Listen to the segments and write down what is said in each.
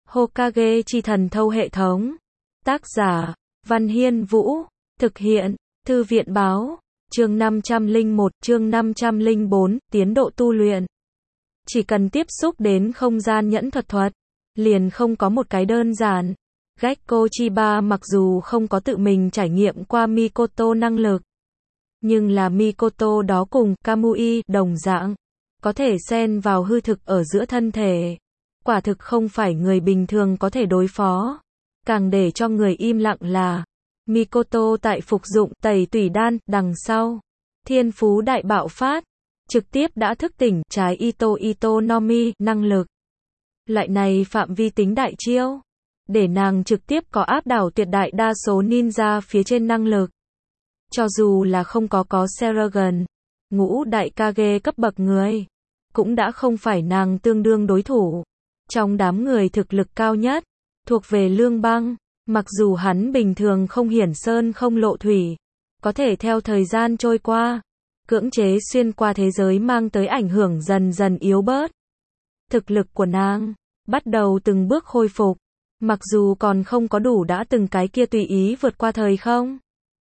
Hokage chi thần thâu hệ thống. Tác giả, Văn Hiên Vũ. Thực hiện, Thư viện báo. Chương 501, chương 504, tiến độ tu luyện. Chỉ cần tiếp xúc đến không gian nhẫn thuật, liền không có một cái đơn giản. Gekko Chiba mặc dù không có tự mình trải nghiệm qua Mikoto năng lực, nhưng là Mikoto đó cùng Kamui đồng dạng, có thể xen vào hư thực ở giữa thân thể. Quả thực không phải người bình thường có thể đối phó. Càng để cho người im lặng là Mikoto tại phục dụng tẩy tủy đan đằng sau, thiên phú đại bạo phát, trực tiếp đã thức tỉnh trái Ito no Mi năng lực. Loại này phạm vi tính đại chiêu, để nàng trực tiếp có áp đảo tuyệt đại đa số ninja phía trên năng lực. Cho dù là không có Seragon, ngũ đại Kage cấp bậc người, cũng đã không phải nàng tương đương đối thủ. Trong đám người thực lực cao nhất, thuộc về Lương Băng, mặc dù hắn bình thường không hiển sơn không lộ thủy, có thể theo thời gian trôi qua, cưỡng chế xuyên qua thế giới mang tới ảnh hưởng dần dần yếu bớt. Thực lực của nàng bắt đầu từng bước khôi phục, mặc dù còn không có đủ đã từng cái kia tùy ý vượt qua thời không,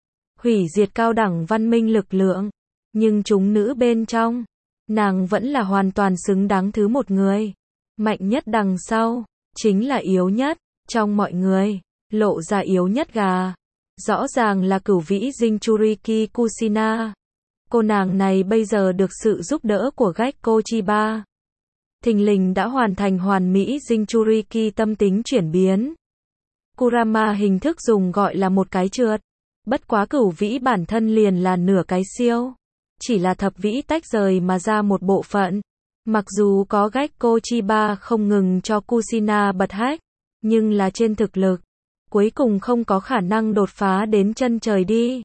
hủy diệt cao đẳng văn minh lực lượng, nhưng chúng nữ bên trong, nàng vẫn là hoàn toàn xứng đáng thứ một người. Mạnh nhất đằng sau, chính là yếu nhất, trong mọi người, lộ ra yếu nhất gà. Rõ ràng là cửu vĩ Jinchuriki Kushina. Cô nàng này bây giờ được sự giúp đỡ của Gekko Chiba, thình lình đã hoàn thành hoàn mỹ Jinchuriki tâm tính chuyển biến. Kurama hình thức dùng gọi là một cái trượt. Bất quá cửu vĩ bản thân liền là nửa cái siêu. Chỉ là thập vĩ tách rời mà ra một bộ phận. Mặc dù có Gekko Chiba không ngừng cho Kushina bật hách, nhưng là trên thực lực, cuối cùng không có khả năng đột phá đến chân trời đi.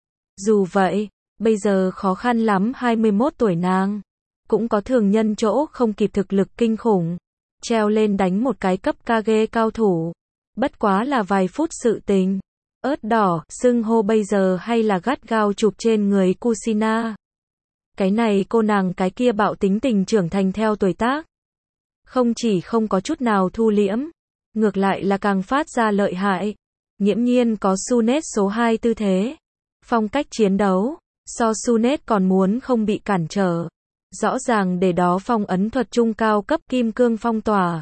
Dù vậy, bây giờ khó khăn lắm 21 tuổi nàng, cũng có thường nhân chỗ không kịp thực lực kinh khủng, treo lên đánh một cái cấp Kage cao thủ. Bất quá là vài phút sự tình. Ớt đỏ, xưng hô bây giờ hay là gắt gao chụp trên người Kushina. Cái này cô nàng cái kia bạo tính tình trưởng thành theo tuổi tác. Không chỉ không có chút nào thu liễm, ngược lại là càng phát ra lợi hại. Nghiễm nhiên có Sunet số 2 tư thế. Phong cách chiến đấu, so Sunet còn muốn không bị cản trở. Rõ ràng để đó phong ấn thuật trung cao cấp kim cương phong tỏa.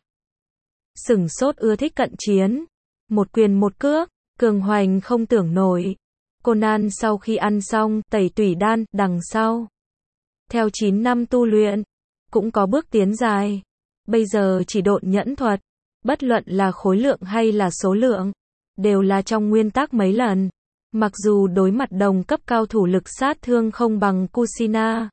Sửng sốt ưa thích cận chiến. Một quyền một cước, cường hoành không tưởng nổi. Conan sau khi ăn xong tẩy tủy đan đằng sau, theo 9 năm tu luyện, cũng có bước tiến dài. Bây giờ chỉ độn nhẫn thuật, bất luận là khối lượng hay là số lượng, đều là trong nguyên tắc mấy lần. Mặc dù đối mặt đồng cấp cao thủ lực sát thương không bằng Kushina,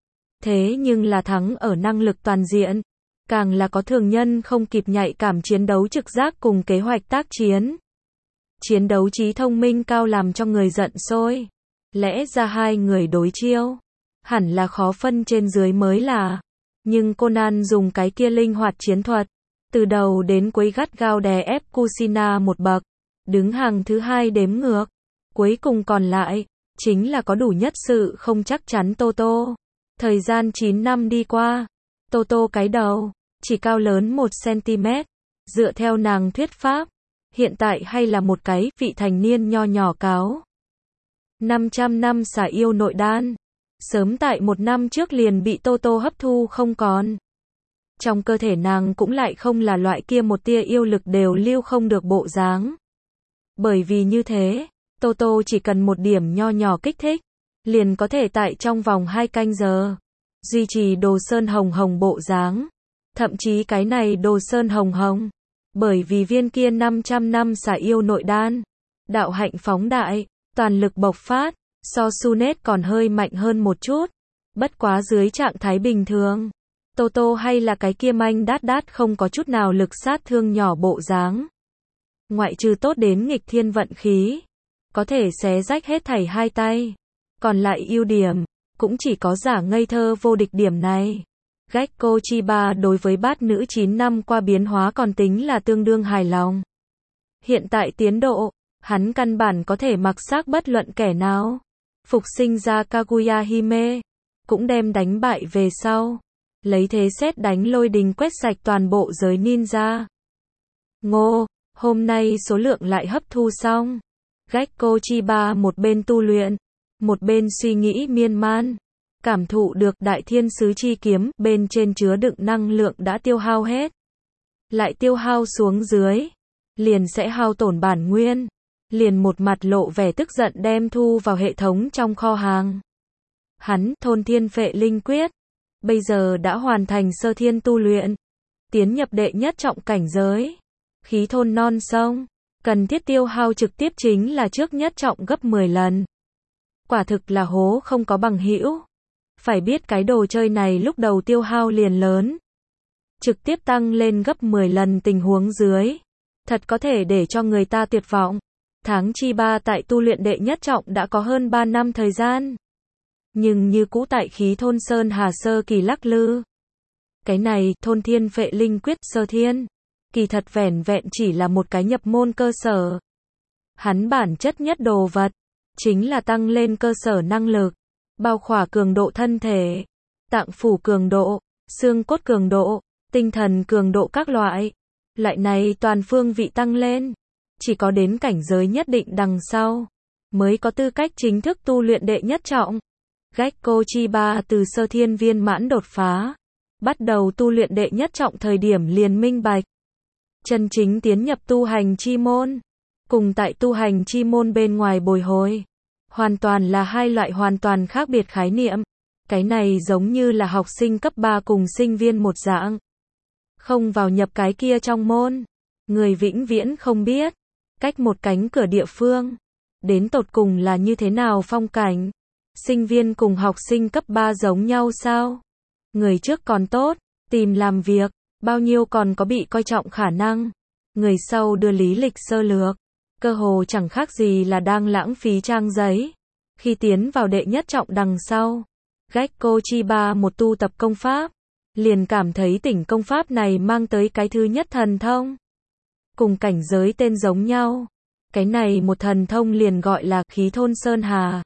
thế nhưng là thắng ở năng lực toàn diện, càng là có thường nhân không kịp nhạy cảm chiến đấu trực giác cùng kế hoạch tác chiến. Chiến đấu trí thông minh cao làm cho người giận sôi. Lẽ ra hai người đối chiêu, hẳn là khó phân trên dưới mới là. Nhưng Conan dùng cái kia linh hoạt chiến thuật, từ đầu đến cuối gắt gao đè ép Kushina một bậc, đứng hàng thứ hai đếm ngược. Cuối cùng còn lại, chính là có đủ nhất sự không chắc chắn Toto. Thời gian 9 năm đi qua, Toto cái đầu, chỉ cao lớn 1 cm. Dựa theo nàng thuyết pháp, hiện tại hay là một cái vị thành niên nho nhỏ cáo. 500 năm xả yêu nội đan, sớm tại 1 năm trước liền bị Toto hấp thu không còn. Trong cơ thể nàng cũng lại không là loại kia một tia yêu lực đều lưu không được bộ dáng. Bởi vì như thế, Toto chỉ cần một điểm nho nhỏ kích thích, liền có thể tại trong vòng 2 canh giờ, duy trì đồ sơn hồng hồng bộ dáng. Thậm chí cái này đồ sơn hồng hồng, bởi vì viên kia 500 năm xả yêu nội đan, đạo hạnh phóng đại, toàn lực bộc phát, so Sunet còn hơi mạnh hơn một chút. Bất quá dưới trạng thái bình thường, Toto hay là cái kia manh đát không có chút nào lực sát thương nhỏ bộ dáng. Ngoại trừ tốt đến nghịch thiên vận khí, có thể xé rách hết thảy hai tay. Còn lại ưu điểm, cũng chỉ có giả ngây thơ vô địch điểm này. Gekko Chiba đối với bát nữ 9 năm qua biến hóa còn tính là tương đương hài lòng. Hiện tại tiến độ, hắn căn bản có thể mặc xác bất luận kẻ nào. Phục sinh ra Kaguya Hime, cũng đem đánh bại về sau. Lấy thế sét đánh lôi đình quét sạch toàn bộ giới ninja. Ngô, hôm nay số lượng lại hấp thu xong. Gekko Chiba một bên tu luyện, một bên suy nghĩ miên man. Cảm thụ được đại thiên sứ chi kiếm bên trên chứa đựng năng lượng đã tiêu hao hết. Lại tiêu hao xuống dưới, liền sẽ hao tổn bản nguyên. Liền một mặt lộ vẻ tức giận đem thu vào hệ thống trong kho hàng. Hắn, thôn thiên phệ linh quyết, bây giờ đã hoàn thành sơ thiên tu luyện. Tiến nhập đệ nhất trọng cảnh giới. Khí thôn non sông, cần thiết tiêu hao trực tiếp chính là trước nhất trọng gấp 10 lần. Quả thực là hố không có bằng hữu. Phải biết cái đồ chơi này lúc đầu tiêu hao liền lớn. Trực tiếp tăng lên gấp 10 lần tình huống dưới. Thật có thể để cho người ta tuyệt vọng. Tháng chi 3 tại tu luyện đệ nhất trọng đã có hơn 3 năm thời gian. Nhưng như cũ tại khí thôn sơn hà sơ kỳ lắc lư. Cái này, thôn thiên phệ linh quyết sơ thiên. Kỳ thật vẻn vẹn chỉ là một cái nhập môn cơ sở. Hắn bản chất nhất đồ vật, chính là tăng lên cơ sở năng lực, bao khỏa cường độ thân thể, tạng phủ cường độ, xương cốt cường độ, tinh thần cường độ các loại. Loại này toàn phương vị tăng lên, chỉ có đến cảnh giới nhất định đằng sau, mới có tư cách chính thức tu luyện đệ nhất trọng. Gekko Chiba từ sơ thiên viên mãn đột phá, bắt đầu tu luyện đệ nhất trọng thời điểm liền minh bạch. Chân chính tiến nhập tu hành chi môn, cùng tại tu hành chi môn bên ngoài bồi hồi, hoàn toàn là hai loại hoàn toàn khác biệt khái niệm. Cái này giống như là học sinh cấp 3 cùng sinh viên một dạng. Không vào nhập cái kia trong môn, người vĩnh viễn không biết, cách một cánh cửa địa phương, đến tột cùng là như thế nào phong cảnh. Sinh viên cùng học sinh cấp 3 giống nhau sao? Người trước còn tốt, tìm làm việc, bao nhiêu còn có bị coi trọng khả năng. Người sau đưa lý lịch sơ lược, cơ hồ chẳng khác gì là đang lãng phí trang giấy. Khi tiến vào đệ nhất trọng đằng sau, Gekko Chiba một tu tập công pháp, liền cảm thấy tỉnh công pháp này mang tới cái thứ nhất thần thông. Cùng cảnh giới tên giống nhau. Cái này một thần thông liền gọi là khí thôn sơn hà.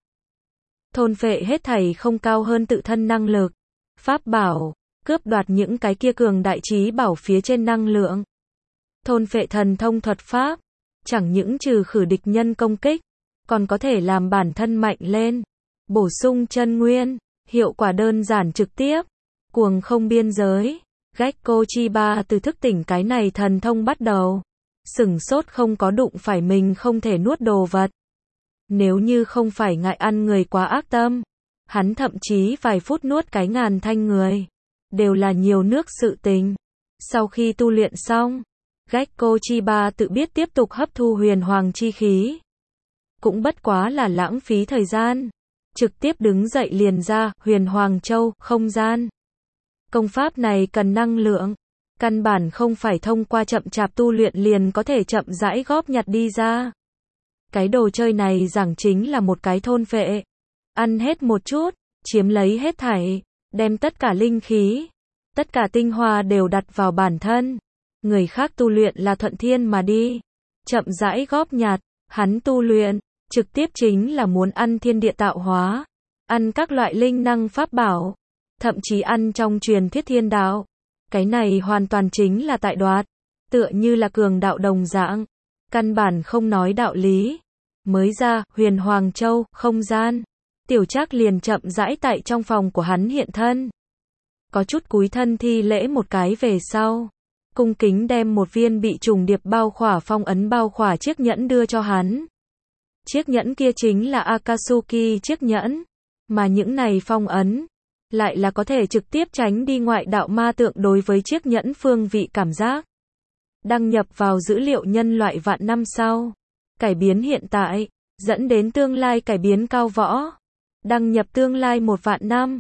Thôn phệ hết thảy không cao hơn tự thân năng lực. Pháp bảo, cướp đoạt những cái kia cường đại trí bảo phía trên năng lượng. Thôn phệ thần thông thuật pháp, chẳng những trừ khử địch nhân công kích, còn có thể làm bản thân mạnh lên, bổ sung chân nguyên, hiệu quả đơn giản trực tiếp, cuồng không biên giới. Gekko Chiba từ thức tỉnh cái này thần thông bắt đầu, sửng sốt không có đụng phải mình không thể nuốt đồ vật. Nếu như không phải ngại ăn người quá ác tâm, hắn thậm chí vài phút nuốt cái ngàn thanh người, đều là nhiều nước sự tình. Sau khi tu luyện xong, Gekko Chiba tự biết tiếp tục hấp thu huyền hoàng chi khí. Cũng bất quá là lãng phí thời gian. Trực tiếp đứng dậy liền ra, huyền hoàng châu, không gian. Công pháp này cần năng lượng. Căn bản không phải thông qua chậm chạp tu luyện liền có thể chậm rãi góp nhặt đi ra. Cái đồ chơi này giảng chính là một cái thôn phệ. Ăn hết một chút, chiếm lấy hết thảy, đem tất cả linh khí, tất cả tinh hoa đều đặt vào bản thân. Người khác tu luyện là thuận thiên mà đi, chậm rãi góp nhặt, hắn tu luyện, trực tiếp chính là muốn ăn thiên địa tạo hóa, ăn các loại linh năng pháp bảo, thậm chí ăn trong truyền thuyết thiên đạo. Cái này hoàn toàn chính là tại đoạt, tựa như là cường đạo đồng dạng, căn bản không nói đạo lý. Mới ra, huyền hoàng châu, không gian, Tiểu Trác liền chậm rãi tại trong phòng của hắn hiện thân. Có chút cúi thân thi lễ một cái về sau, cung kính đem một viên bị trùng điệp bao khỏa phong ấn bao khỏa chiếc nhẫn đưa cho hắn. Chiếc nhẫn kia chính là Akatsuki chiếc nhẫn, mà những này phong ấn, lại là có thể trực tiếp tránh đi ngoại đạo ma tượng đối với chiếc nhẫn phương vị cảm giác. Đăng nhập vào dữ liệu nhân loại vạn năm sau, cải biến hiện tại, dẫn đến tương lai cải biến cao võ. Đăng nhập tương lai 1 vạn năm.